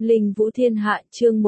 Linh Vũ Thiên Hạ chương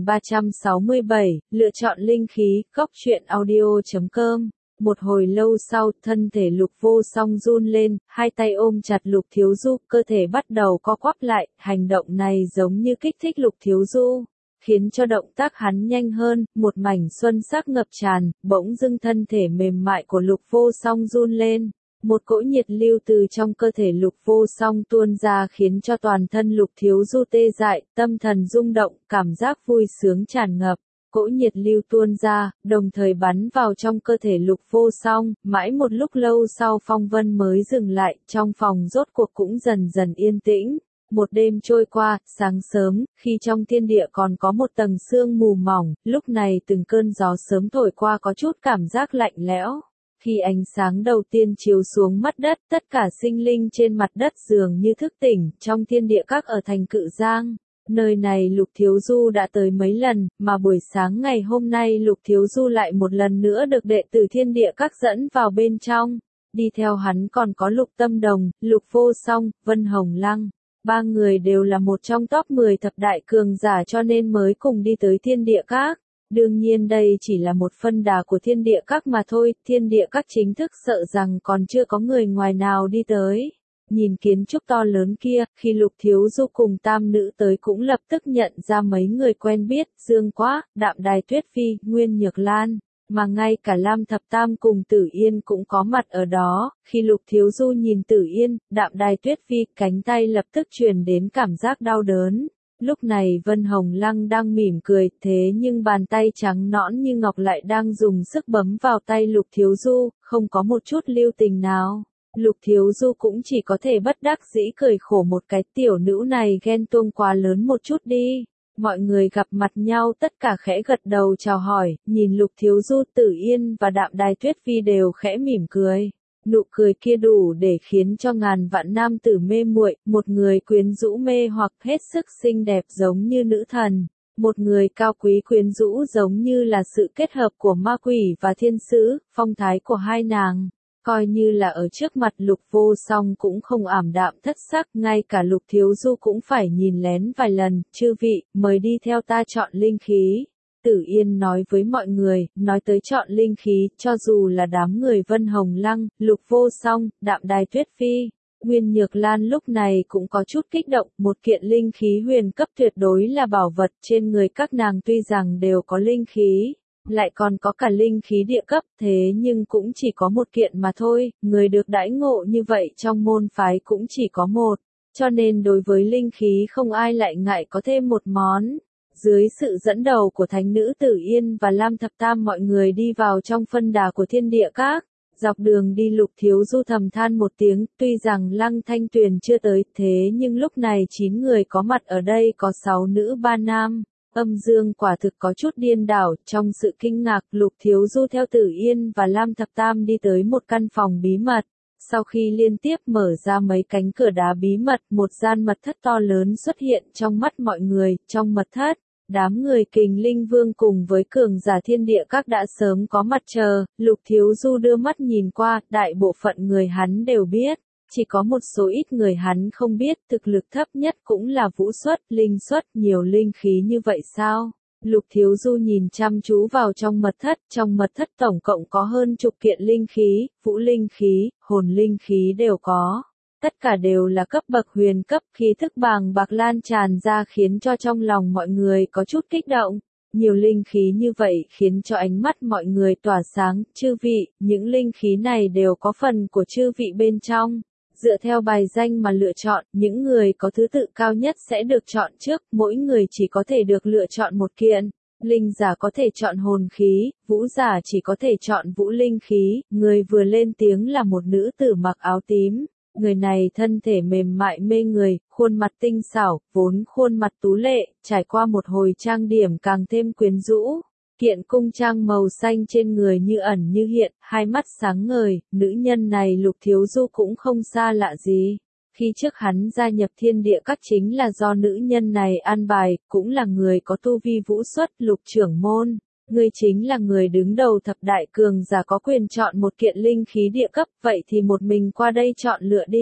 1367, lựa chọn linh khí, góc truyện audio.com. Một hồi lâu sau, thân thể Lục Vô Song run lên, hai tay ôm chặt Lục Thiếu Du, cơ thể bắt đầu co quắp lại, hành động này giống như kích thích Lục Thiếu Du, khiến cho động tác hắn nhanh hơn, một mảnh xuân sắc ngập tràn, bỗng dưng thân thể mềm mại của Lục Vô Song run lên. Một cỗ nhiệt lưu từ trong cơ thể Lục Vô Song tuôn ra khiến cho toàn thân Lục Thiếu Du tê dại, tâm thần rung động, cảm giác vui sướng tràn ngập. Cỗ nhiệt lưu tuôn ra, đồng thời bắn vào trong cơ thể Lục Vô Song, mãi một lúc lâu sau phong vân mới dừng lại, trong phòng rốt cuộc cũng dần dần yên tĩnh. Một đêm trôi qua, sáng sớm, khi trong thiên địa còn có một tầng sương mù mỏng, lúc này từng cơn gió sớm thổi qua có chút cảm giác lạnh lẽo. Khi ánh sáng đầu tiên chiếu xuống mặt đất, tất cả sinh linh trên mặt đất dường như thức tỉnh, trong thiên địa các ở thành Cự Giang. Nơi này Lục Thiếu Du đã tới mấy lần, mà buổi sáng ngày hôm nay Lục Thiếu Du lại một lần nữa được đệ tử thiên địa các dẫn vào bên trong. Đi theo hắn còn có Lục Tâm Đồng, Lục Vô Song, Vân Hồng Lăng. Ba người đều là một trong top 10 thập đại cường giả cho nên mới cùng đi tới thiên địa các. Đương nhiên đây chỉ là một phân đà của thiên địa các mà thôi, thiên địa các chính thức sợ rằng còn chưa có người ngoài nào đi tới. Nhìn kiến trúc to lớn kia, khi Lục Thiếu Du cùng tam nữ tới cũng lập tức nhận ra mấy người quen biết, Dương Quá, Đạm Đài Tuyết Phi, Nguyên Nhược Lan, mà ngay cả Lam Thập Tam cùng Tử Yên cũng có mặt ở đó. Khi Lục Thiếu Du nhìn Tử Yên, Đạm Đài Tuyết Phi, cánh tay lập tức truyền đến cảm giác đau đớn. Lúc này Vân Hồng Lăng đang mỉm cười, thế nhưng bàn tay trắng nõn như ngọc lại đang dùng sức bấm vào tay Lục Thiếu Du, không có một chút lưu tình nào. Lục Thiếu Du cũng chỉ có thể bất đắc dĩ cười khổ, một cái tiểu nữ này ghen tuông quá lớn một chút đi. Mọi người gặp mặt nhau tất cả khẽ gật đầu chào hỏi, nhìn Lục Thiếu Du, Tử Yên và Đạm Đài Tuyết Phi đều khẽ mỉm cười. Nụ cười kia đủ để khiến cho ngàn vạn nam tử mê muội, một người quyến rũ mê hoặc hết sức xinh đẹp giống như nữ thần, một người cao quý quyến rũ giống như là sự kết hợp của ma quỷ và thiên sứ, phong thái của hai nàng. Coi như là ở trước mặt Lục Vô Song cũng không ảm đạm thất sắc, ngay cả Lục Thiếu Du cũng phải nhìn lén vài lần. Chư vị, mời đi theo ta chọn linh khí. Tử Yên nói với mọi người, nói tới chọn linh khí, cho dù là đám người Vân Hồng Lăng, Lục Vô Song, Đạm Đài Tuyết Phi, Nguyên Nhược Lan lúc này cũng có chút kích động, một kiện linh khí huyền cấp tuyệt đối là bảo vật, trên người các nàng tuy rằng đều có linh khí, lại còn có cả linh khí địa cấp, thế nhưng cũng chỉ có một kiện mà thôi, người được đãi ngộ như vậy trong môn phái cũng chỉ có một, cho nên đối với linh khí không ai lại ngại có thêm một món. Dưới sự dẫn đầu của thánh nữ Tử Yên và Lam Thập Tam, mọi người đi vào trong phân đà của thiên địa các. Dọc đường đi Lục Thiếu Du thầm than một tiếng, tuy rằng Lăng Thanh Tuyền chưa tới, thế nhưng lúc này 9 người có mặt ở đây có 6 nữ 3 nam. Âm dương quả thực có chút điên đảo, trong sự kinh ngạc Lục Thiếu Du theo Tử Yên và Lam Thập Tam đi tới một căn phòng bí mật. Sau khi liên tiếp mở ra mấy cánh cửa đá bí mật, một gian mật thất to lớn xuất hiện trong mắt mọi người. Trong mật thất, đám người Kình Linh Vương cùng với cường giả thiên địa các đã sớm có mặt chờ. Lục Thiếu Du đưa mắt nhìn qua, đại bộ phận người hắn đều biết. Chỉ có một số ít người hắn không biết, thực lực thấp nhất cũng là vũ xuất, linh xuất, nhiều linh khí như vậy sao? Lục Thiếu Du nhìn chăm chú vào trong mật thất tổng cộng có hơn chục kiện linh khí, vũ linh khí, hồn linh khí đều có. Tất cả đều là cấp bậc huyền cấp, khí thức bàng bạc lan tràn ra khiến cho trong lòng mọi người có chút kích động. Nhiều linh khí như vậy khiến cho ánh mắt mọi người tỏa sáng. Chư vị, những linh khí này đều có phần của chư vị bên trong. Dựa theo bài danh mà lựa chọn, những người có thứ tự cao nhất sẽ được chọn trước, mỗi người chỉ có thể được lựa chọn một kiện. Linh giả có thể chọn hồn khí, vũ giả chỉ có thể chọn vũ linh khí. Người vừa lên tiếng là một nữ tử mặc áo tím. Người này thân thể mềm mại mê người, khuôn mặt tinh xảo, vốn khuôn mặt tú lệ, trải qua một hồi trang điểm càng thêm quyến rũ. Kiện cung trang màu xanh trên người như ẩn như hiện, hai mắt sáng ngời, nữ nhân này Lục Thiếu Du cũng không xa lạ gì. Khi trước hắn gia nhập thiên địa các chính là do nữ nhân này an bài, cũng là người có tu vi vũ xuất. Lục trưởng môn, ngươi chính là người đứng đầu thập đại cường giả có quyền chọn một kiện linh khí địa cấp, vậy thì một mình qua đây chọn lựa đi.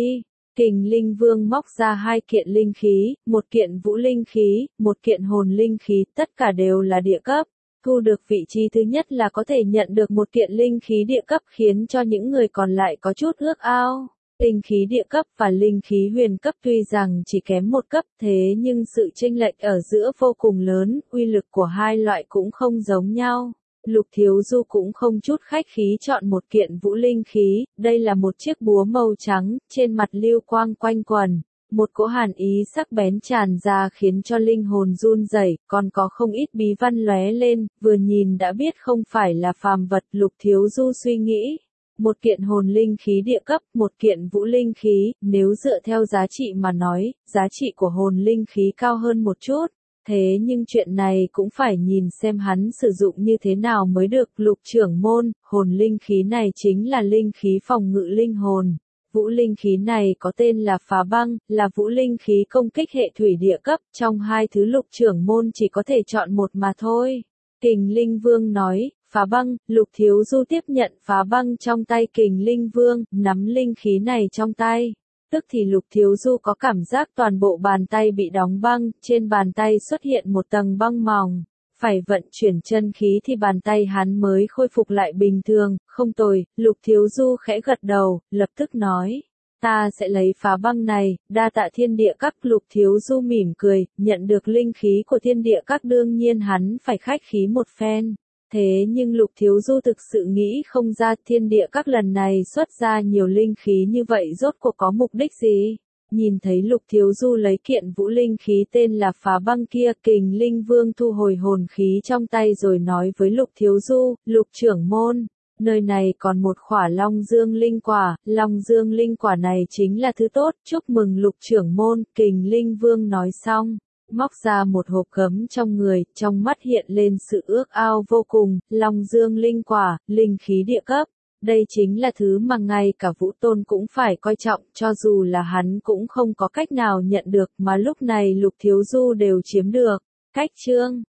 Kình Linh Vương móc ra 2 kiện linh khí, một kiện vũ linh khí, một kiện hồn linh khí, tất cả đều là địa cấp. Thu được vị trí thứ nhất là có thể nhận được một kiện linh khí địa cấp khiến cho những người còn lại có chút ước ao. Linh khí địa cấp và linh khí huyền cấp tuy rằng chỉ kém một cấp thế nhưng sự chênh lệch ở giữa vô cùng lớn, uy lực của hai loại cũng không giống nhau. Lục Thiếu Du cũng không chút khách khí chọn một kiện vũ linh khí, đây là một chiếc búa màu trắng, trên mặt lưu quang quanh quần. Một cỗ hàn ý sắc bén tràn ra khiến cho linh hồn run rẩy, còn có không ít bí văn lóe lên, vừa nhìn đã biết không phải là phàm vật. Lục Thiếu Du suy nghĩ, một kiện hồn linh khí địa cấp, một kiện vũ linh khí, nếu dựa theo giá trị mà nói, giá trị của hồn linh khí cao hơn một chút. Thế nhưng chuyện này cũng phải nhìn xem hắn sử dụng như thế nào mới được. Lục trưởng môn, hồn linh khí này chính là linh khí phòng ngự linh hồn. Vũ linh khí này có tên là phá băng, là vũ linh khí công kích hệ thủy địa cấp, trong hai thứ lục trưởng môn chỉ có thể chọn một mà thôi. Kình Linh Vương nói, phá băng. Lục Thiếu Du tiếp nhận phá băng trong tay Kình Linh Vương, nắm linh khí này trong tay. Tức thì Lục Thiếu Du có cảm giác toàn bộ bàn tay bị đóng băng, trên bàn tay xuất hiện một tầng băng mỏng. Phải vận chuyển chân khí thì bàn tay hắn mới khôi phục lại bình thường. Không tồi. Lục Thiếu Du khẽ gật đầu, lập tức nói, ta sẽ lấy phá băng này, đa tạ thiên địa các. Lục Thiếu Du mỉm cười, nhận được linh khí của thiên địa các đương nhiên hắn phải khách khí một phen. Thế nhưng Lục Thiếu Du thực sự nghĩ không ra thiên địa các lần này xuất ra nhiều linh khí như vậy rốt cuộc có mục đích gì. Nhìn thấy Lục Thiếu Du lấy kiện vũ linh khí tên là phá băng kia, Kình Linh Vương thu hồi hồn khí trong tay rồi nói với Lục Thiếu Du, Lục trưởng môn, nơi này còn một khỏa Long Dương linh quả, Long Dương linh quả này chính là thứ tốt, chúc mừng Lục trưởng môn. Kình Linh Vương nói xong, móc ra một hộp gấm trong người, trong mắt hiện lên sự ước ao vô cùng. Long Dương linh quả, linh khí địa cấp. Đây chính là thứ mà ngay cả Vũ Tôn cũng phải coi trọng, cho dù là hắn cũng không có cách nào nhận được, mà lúc này Lục Thiếu Du đều chiếm được. Cách chương